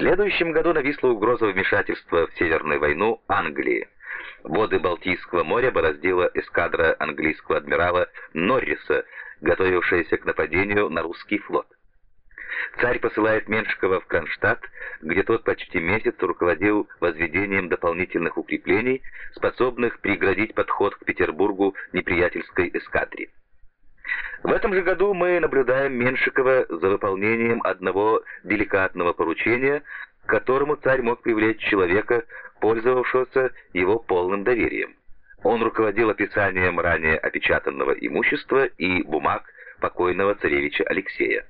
следующем году нависла угроза вмешательства в Северную войну Англии. Воды Балтийского моря бороздила эскадра английского адмирала Норриса, готовившаяся к нападению на русский флот. Царь посылает Меншикова в Кронштадт, где тот почти месяц руководил возведением дополнительных укреплений, способных преградить подход к Петербургу неприятельской эскадре. В этом же году мы наблюдаем Меншикова за выполнением одного деликатного поручения, к которому царь мог привлечь человека, пользовавшегося его полным доверием. Он руководил описанием ранее опечатанного имущества и бумаг покойного царевича Алексея.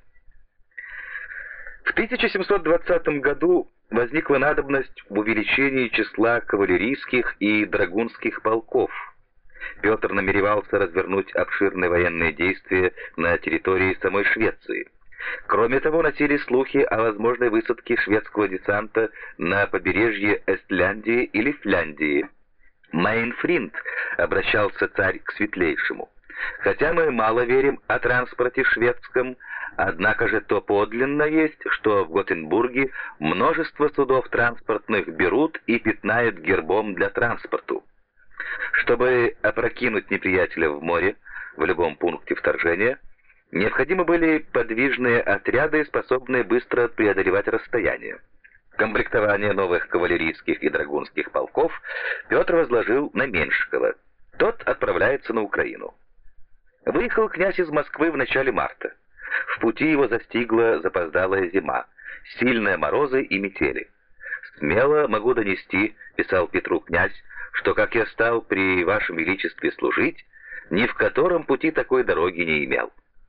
В 1720 году возникла надобность в увеличении числа кавалерийских и драгунских полков. Петр намеревался развернуть обширные военные действия на территории самой Швеции. Кроме того, носили слухи о возможной высадке шведского десанта на побережье Эстляндии или Фляндии. «Мейнфринд», — обращался царь к Светлейшему, — «хотя мы мало верим о транспорте шведском, однако же то подлинно есть, что в Готенбурге множество судов транспортных берут и пятнают гербом для транспорту. Чтобы опрокинуть неприятеля в море в любом пункте вторжения, необходимы были подвижные отряды, способные быстро преодолевать расстояние. Комплектование новых кавалерийских и драгунских полков Петр возложил на Меншикова. Тот отправляется на Украину. Выехал князь из Москвы в начале марта. В пути его застигла запоздалая зима, сильные морозы и метели. «Смело могу донести», — писал Петру князь, «что, как я стал при вашем величестве служить, ни в котором пути такой дороги не имел».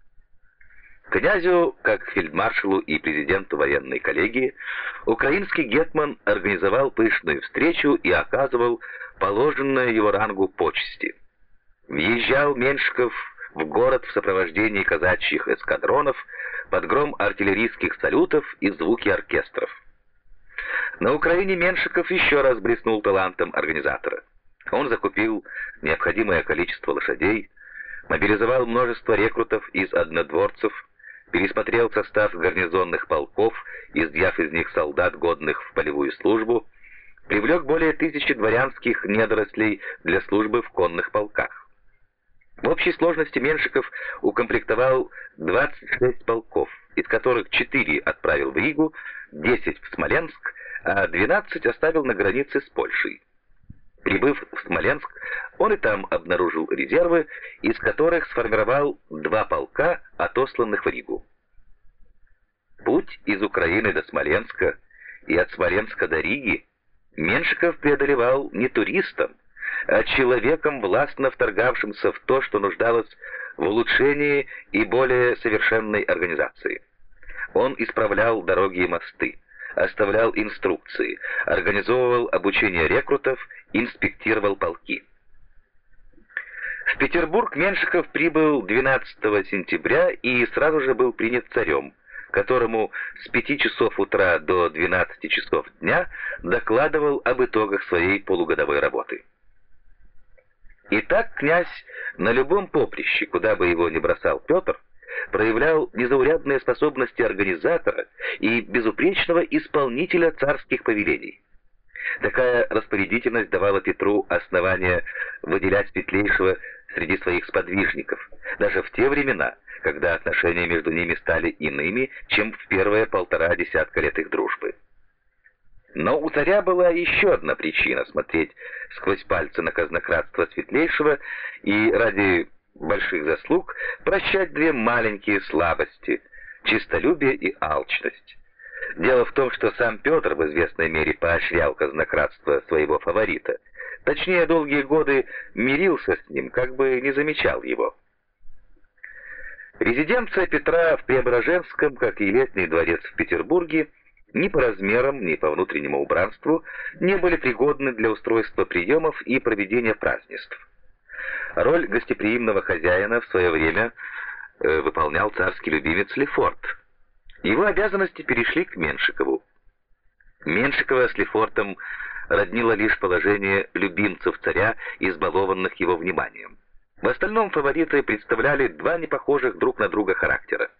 Князю, как фельдмаршалу и президенту военной коллегии, украинский гетман организовал пышную встречу и оказывал положенное его рангу почести. Въезжал Меншиков в город в сопровождении казачьих эскадронов, под гром артиллерийских салютов и звуки оркестров. На Украине Меншиков еще раз блеснул талантом организатора. Он закупил необходимое количество лошадей, мобилизовал множество рекрутов из однодворцев, пересмотрел состав гарнизонных полков, изъяв из них солдат, годных в полевую службу, привлек более 1000 дворянских недорослей для службы в конных полках. В общей сложности Меншиков укомплектовал 26 полков, из которых 4 отправил в Ригу, 10 в Смоленск, а 12 оставил на границе с Польшей. Прибыв в Смоленск, он и там обнаружил резервы, из которых сформировал 2 полка, отосланных в Ригу. Путь из Украины до Смоленска и от Смоленска до Риги Меншиков преодолевал не туристом, а человеком, властно вторгавшимся в то, что нуждалось в улучшении и более совершенной организации. Он исправлял дороги и мосты, оставлял инструкции, организовывал обучение рекрутов, инспектировал полки. В Петербург Меншиков прибыл 12 сентября и сразу же был принят царем, которому с 5 часов утра до 12 часов дня докладывал об итогах своей полугодовой работы. Итак, князь на любом поприще, куда бы его ни бросал Петр, проявлял незаурядные способности организатора и безупречного исполнителя царских повелений. Такая распорядительность давала Петру основание выделять Светлейшего среди своих сподвижников, даже в те времена, когда отношения между ними стали иными, чем в первые 1,5 десятка лет их дружбы. Но у царя была еще одна причина смотреть сквозь пальцы на казнократство Светлейшего и ради больших заслуг прощать 2 маленькие слабости — честолюбие и алчность. Дело в том, что сам Петр в известной мере поощрял казнократство своего фаворита, точнее, долгие годы мирился с ним, как бы не замечал его. Резиденция Петра в Преображенском, как и Летний дворец в Петербурге, ни по размерам, ни по внутреннему убранству не были пригодны для устройства приемов и проведения празднеств. Роль гостеприимного хозяина в свое время выполнял царский любимец Лефорт. Его обязанности перешли к Меншикову. Меншикова с Лефортом роднило лишь положение любимцев царя, избалованных его вниманием. В остальном фавориты представляли 2 непохожих друг на друга характера.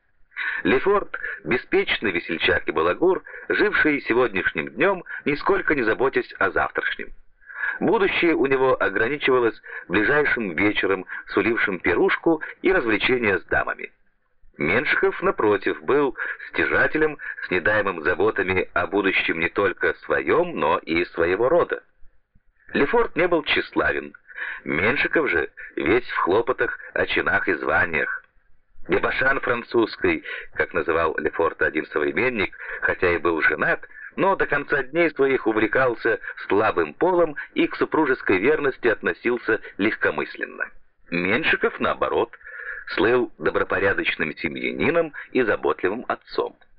Лефорт, беспечный весельчак и балагур, живший сегодняшним днем, нисколько не заботясь о завтрашнем. Будущее у него ограничивалось ближайшим вечером, сулившим пирушку и развлечения с дамами. Меншиков, напротив, был стяжателем, с недаемым заботами о будущем не только своем, но и своего рода. Лефорт не был тщеславен. Меншиков же весь в хлопотах о чинах и званиях. Дебошан французской, как называл Лефорта один современник, хотя и был женат, но до конца дней своих увлекался слабым полом и к супружеской верности относился легкомысленно. Меншиков, наоборот, слыл добропорядочным семьянином и заботливым отцом.